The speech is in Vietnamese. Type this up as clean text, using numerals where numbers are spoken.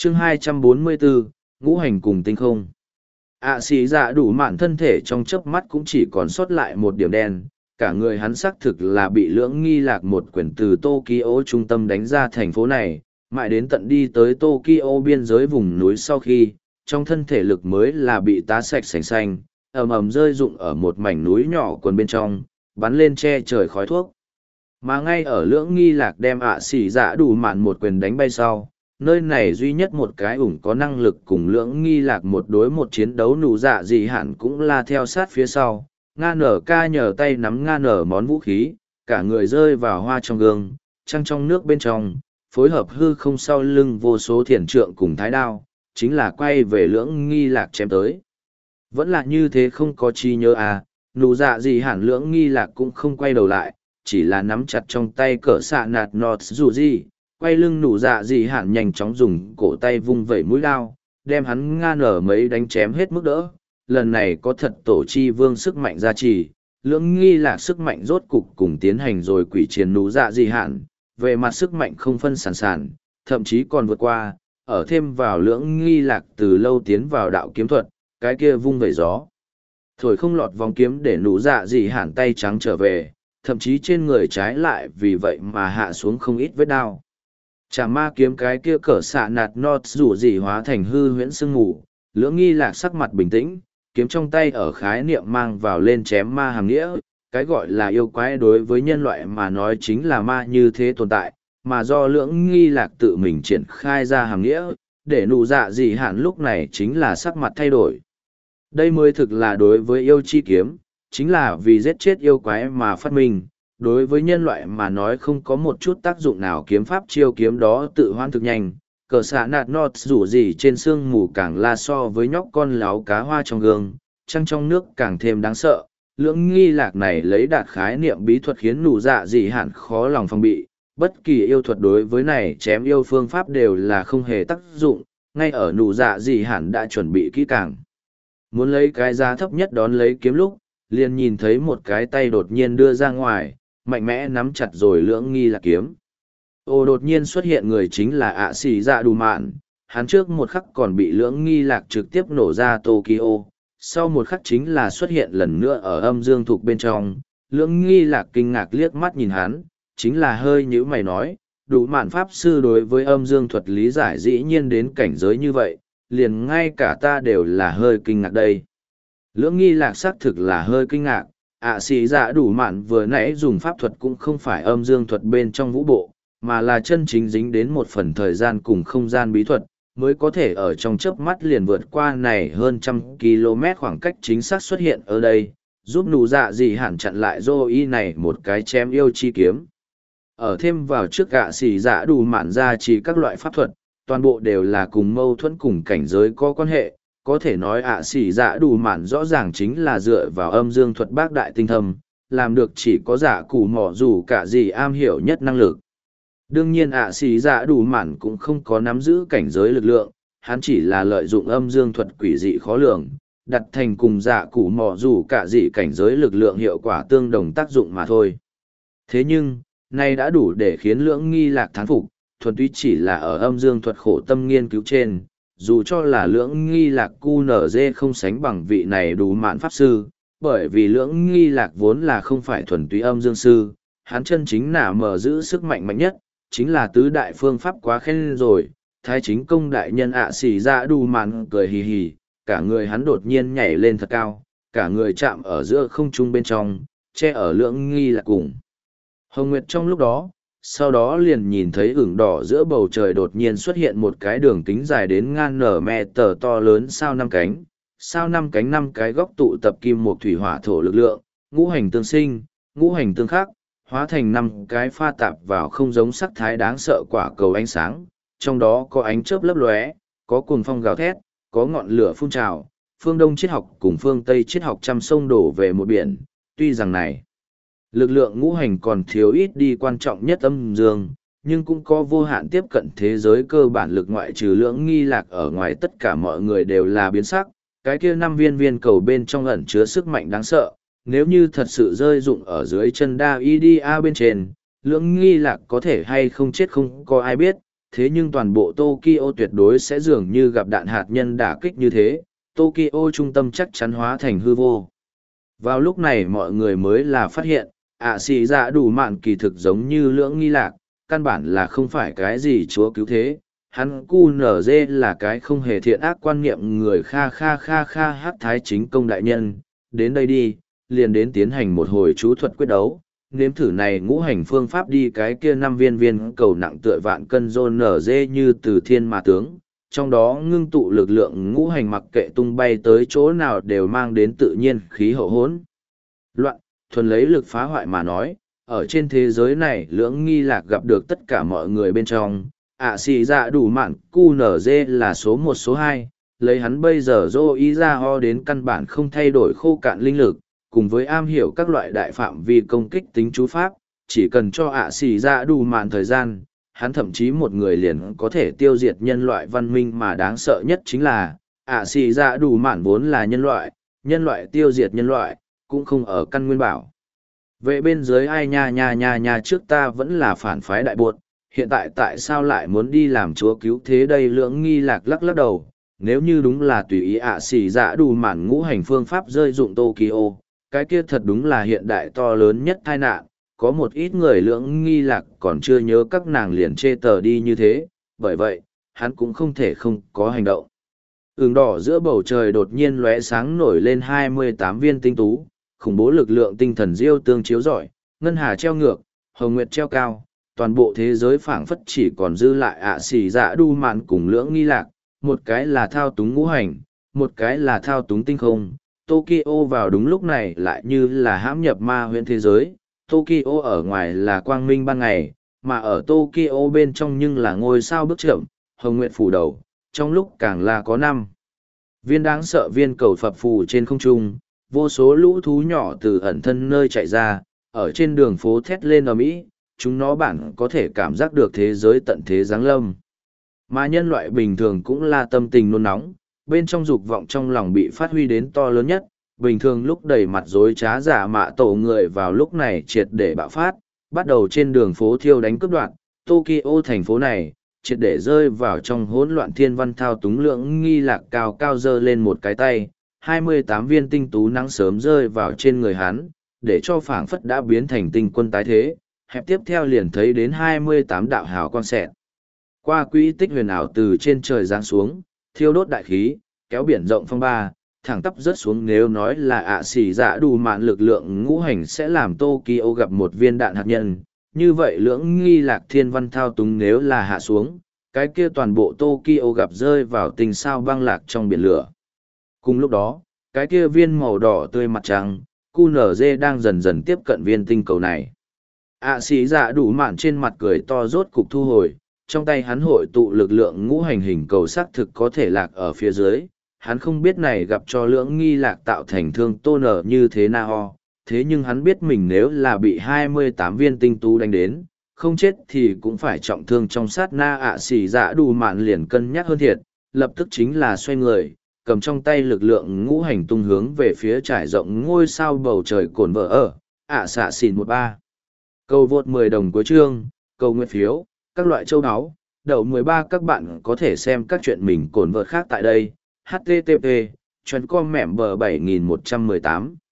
chương 244, ngũ hành cùng tinh không. Xì dạ đủ mạn thân thể trong chớp mắt cũng chỉ còn sót lại một điểm đen, cả người hắn xác thực là bị lưỡng nghi lạc một quyển từ Tokyo trung tâm đánh ra thành phố này, mãi đến tận đi tới Tokyo biên giới vùng núi sau khi, trong thân thể lực mới là bị tá sạch sành xanh, ầm ầm rơi rụng ở một mảnh núi nhỏ quần bên trong, bắn lên che trời khói thuốc. Mà ngay ở lưỡng nghi lạc đem xì dạ đủ mạn một quyền đánh bay sau, nơi này duy nhất một cái ủng có năng lực cùng lưỡng nghi lạc một đối một chiến đấu nụ dạ gì hẳn cũng là theo sát phía sau. Nga nở ca nhờ tay nắm nga nở món vũ khí, cả người rơi vào hoa trong gương, trăng trong nước bên trong, phối hợp hư không sau lưng vô số thiền trượng cùng thái đao, chính là quay về lưỡng nghi lạc chém tới. Vẫn là như thế không có chi nhớ nụ dạ gì hẳn lưỡng nghi lạc cũng không quay đầu lại, chỉ là nắm chặt trong tay cỡ xạ nạt nọt dù gì, quay lưng nụ dạ gì hẳn nhanh chóng dùng cổ tay vung vẩy mũi đao, đem hắn nga nở mấy đánh chém hết mức đỡ. Lần này có thật tổ chi vương sức mạnh gia trì, lưỡng nghi lạc sức mạnh rốt cục cùng tiến hành rồi quỷ chiến nụ dạ gì hẳn, về mặt sức mạnh không phân sản sản, thậm chí còn vượt qua, ở thêm vào lưỡng nghi lạc từ lâu tiến vào đạo kiếm thuật, cái kia vung vẩy gió. Thổi không lọt vòng kiếm để nụ dạ gì hẳn tay trắng trở về, thậm chí trên người trái lại vì vậy mà hạ xuống không ít vết đau. Chả ma kiếm cái kia cỡ xạ nạt nọt rủ gì hóa thành hư huyễn sương ngủ, lưỡng nghi lạc sắc mặt bình tĩnh, kiếm trong tay ở khái niệm mang vào lên chém ma hàng nghĩa, cái gọi là yêu quái đối với nhân loại mà nói chính là ma như thế tồn tại, mà do lưỡng nghi lạc tự mình triển khai ra hàng nghĩa, để nụ dạ gì hẳn lúc này chính là sắc mặt thay đổi. Đây mới thực là đối với yêu chi kiếm, chính là vì giết chết yêu quái mà phát minh, đối với nhân loại mà nói không có một chút tác dụng nào kiếm pháp chiêu kiếm đó tự hoan thực nhanh. Cờ xạ nạt nọt rủ gì trên sương mù càng la so với nhóc con láo cá hoa trong gương, trăng trong nước càng thêm đáng sợ. Lưỡng nghi lạc này lấy đạt khái niệm bí thuật khiến nụ dạ gì hẳn khó lòng phòng bị, bất kỳ yêu thuật đối với này chém yêu phương pháp đều là không hề tác dụng, ngay ở nụ dạ gì hẳn đã chuẩn bị kỹ càng. Muốn lấy cái giá thấp nhất đón lấy kiếm lúc, liền nhìn thấy một cái tay đột nhiên đưa ra ngoài, mạnh mẽ nắm chặt rồi lưỡng nghi lạc kiếm. Đột nhiên xuất hiện người chính là xì dạ đủ mạn, hắn trước một khắc còn bị lưỡng nghi lạc trực tiếp nổ ra Tokyo, sau một khắc chính là xuất hiện lần nữa ở âm dương thuộc bên trong, lưỡng nghi lạc kinh ngạc liếc mắt nhìn hắn, chính là hơi nhíu mày nói, đủ mạn pháp sư đối với âm dương thuật lý giải dĩ nhiên đến cảnh giới như vậy, liền ngay cả ta đều là hơi kinh ngạc đây. Lưỡng nghi lạc xác thực là hơi kinh ngạc, xì dạ đủ mạn vừa nãy dùng pháp thuật cũng không phải âm dương thuật bên trong vũ bộ, mà là chân chính dính đến một phần thời gian cùng không gian bí thuật, mới có thể ở trong chớp mắt liền vượt qua này hơn 100 km khoảng cách chính xác xuất hiện ở đây, giúp nụ dạ gì hẳn chặn lại dô y này một cái chém yêu chi kiếm. Ở thêm vào trước xì dạ đủ mạn ra chỉ các loại pháp thuật, toàn bộ đều là cùng mâu thuẫn cùng cảnh giới có quan hệ, có thể nói xì dạ đủ mạn rõ ràng chính là dựa vào âm dương thuật bác đại tinh thâm, làm được chỉ có giả củ mỏ dù cả gì am hiểu nhất năng lực. Đương nhiên xì dạ đủ mạn cũng không có nắm giữ cảnh giới lực lượng, hắn chỉ là lợi dụng âm dương thuật quỷ dị khó lường, đặt thành cùng giả củ mỏ dù cả gì cảnh giới lực lượng hiệu quả tương đồng tác dụng mà thôi. Thế nhưng, nay đã đủ để khiến lưỡng nghi lạc thán phục, thuần túy chỉ là ở âm dương thuật khổ tâm nghiên cứu trên, dù cho là lưỡng nghi lạc QNZ không sánh bằng vị này đủ mạn pháp sư, bởi vì lưỡng nghi lạc vốn là không phải thuần túy âm dương sư, hắn chân chính là mở giữ sức mạnh mạnh nhất, chính là tứ đại phương pháp quá khen rồi. Thái chính công đại nhân xì ra đủ mạn cười hì hì, cả người hắn đột nhiên nhảy lên thật cao, cả người chạm ở giữa không trung bên trong, che ở lưỡng nghi lạc cùng Hồng Nguyệt trong lúc đó. Sau đó liền nhìn thấy ửng đỏ giữa bầu trời đột nhiên xuất hiện một cái đường kính dài đến ngang nở mẹ tờ to lớn sao năm cánh năm cái góc tụ tập kim một thủy hỏa thổ lực lượng, ngũ hành tương sinh, ngũ hành tương khắc, hóa thành năm cái pha tạp vào không giống sắc thái đáng sợ quả cầu ánh sáng, trong đó có ánh chớp lấp lóe, có cuồng phong gào thét, có ngọn lửa phun trào, phương Đông triết học cùng phương Tây triết học trăm sông đổ về một biển, tuy rằng này lực lượng ngũ hành còn thiếu ít đi quan trọng nhất âm dương, nhưng cũng có vô hạn tiếp cận thế giới cơ bản lực ngoại trừ lưỡng nghi lạc ở ngoài tất cả mọi người đều là biến sắc, cái kia 5 viên viên cầu bên trong ẩn chứa sức mạnh đáng sợ, nếu như thật sự rơi dụng ở dưới chân đa idia bên trên, lưỡng nghi lạc có thể hay không chết không có ai biết, thế nhưng toàn bộ Tokyo tuyệt đối sẽ dường như gặp đạn hạt nhân đả kích như thế, Tokyo trung tâm chắc chắn hóa thành hư vô. Vào lúc này mọi người mới là phát hiện, xì dạ đủ mạn kỳ thực giống như lưỡng nghi lạc, căn bản là không phải cái gì chúa cứu thế. Hắn cu nở dê là cái không hề thiện ác quan niệm người kha kha kha kha hát thái chính công đại nhân, đến đây đi, liền đến tiến hành một hồi chú thuật quyết đấu. Nếm thử này ngũ hành phương pháp đi cái kia 5 viên cầu nặng tựa vạn cân rôn nở dê như từ thiên mà tướng, trong đó ngưng tụ lực lượng ngũ hành mặc kệ tung bay tới chỗ nào đều mang đến tự nhiên khí hậu hỗn loạn, thuần lấy lực phá hoại mà nói, ở trên thế giới này lưỡng nghi lạc gặp được tất cả mọi người bên trong, xì dạ đủ mạn cu nở dê là số 1 số 2, lấy hắn bây giờ dô ý ra ho đến căn bản không thay đổi khô cạn linh lực, cùng với am hiểu các loại đại phạm vi công kích tính chú pháp, chỉ cần cho xì dạ đủ mạn thời gian, hắn thậm chí một người liền có thể tiêu diệt nhân loại văn minh, mà đáng sợ nhất chính là xì dạ đủ mạn vốn là nhân loại tiêu diệt nhân loại cũng không ở căn nguyên bảo vệ bên dưới. Ai nha trước ta vẫn là phản phái đại bột, hiện tại sao lại muốn đi làm chúa cứu thế đây? Lưỡng nghi lạc lắc lắc đầu, nếu như đúng là tùy ý xì dạ đủ mạn ngũ hành phương pháp rơi dụng Tokyo, cái kia thật đúng là hiện đại to lớn nhất tai nạn. Có một ít người lưỡng nghi lạc còn chưa nhớ các nàng liền chê tờ đi như thế, bởi vậy, hắn cũng không thể không có hành động. Ửng đỏ giữa bầu trời đột nhiên lóe sáng nổi lên 28 viên tinh tú, khủng bố lực lượng tinh thần diêu tương chiếu rọi, ngân hà treo ngược, hồng nguyệt treo cao, toàn bộ thế giới phảng phất chỉ còn dư lại xì dạ đu mạn cùng lưỡng nghi lạc, một cái là thao túng ngũ hành, một cái là thao túng tinh không. Tokyo vào đúng lúc này lại như là hãm nhập ma huyễn thế giới. Tokyo ở ngoài là quang minh ban ngày, mà ở Tokyo bên trong nhưng là ngôi sao bước chậm, hồng nguyệt phủ đầu, trong lúc càng là có 5 viên đáng sợ viên cầu phập phù trên không trung, vô số lũ thú nhỏ từ ẩn thân nơi chạy ra, ở trên đường phố thét lên ầm ĩ, chúng nó bản có thể cảm giác được thế giới tận thế giáng lâm. Mà nhân loại bình thường cũng là tâm tình nôn nóng, bên trong dục vọng trong lòng bị phát huy đến to lớn nhất, bình thường lúc đầy mặt dối trá giả mạ tổ người vào lúc này triệt để bạo phát, bắt đầu trên đường phố thiêu đánh cướp đoạt. Tokyo thành phố này, triệt để rơi vào trong hỗn loạn. Thiên văn thao túng lưỡng nghi lạc cao cao giơ lên một cái tay, 28 viên tinh tú nắng sớm rơi vào trên người hắn, để cho phảng phất đã biến thành tinh quân tái thế, hẹp tiếp theo liền thấy đến 28 đạo hào quang xẹt qua quỹ tích huyền ảo từ trên trời giáng xuống, thiêu đốt đại khí, kéo biển rộng phong ba, thẳng tắp rớt xuống. Nếu nói là xì dạ đủ mạn lực lượng ngũ hành sẽ làm Tokyo gặp một viên đạn hạt nhân, như vậy lưỡng nghi lạc thiên văn thao túng nếu là hạ xuống, cái kia toàn bộ Tokyo gặp rơi vào tình sao băng lạc trong biển lửa. Cùng lúc đó, cái kia viên màu đỏ tươi mặt trăng, QNZ đang dần dần tiếp cận viên tinh cầu này. Xì dạ đủ mạn trên mặt cười to rốt cục thu hồi, trong tay hắn hội tụ lực lượng ngũ hành hình cầu xác thực có thể lạc ở phía dưới. Hắn không biết này gặp cho lưỡng nghi lạc tạo thành thương tô nở như thế nào, thế nhưng hắn biết mình nếu là bị 28 viên tinh tú đánh đến, không chết thì cũng phải trọng thương trong sát na. Xì dạ đủ mạn liền cân nhắc hơn thiệt, lập tức chính là xoay người, cầm trong tay lực lượng ngũ hành tung hướng về phía trải rộng ngôi sao bầu trời cồn vợ ở. Xạ xìn 13. Cầu vượt 10 đồng cuối chương, cầu nguyện phiếu, các loại châu áo, đậu 13. Các bạn có thể xem các chuyện mình cồn vợt khác tại đây. http://com mẻm bờ 7118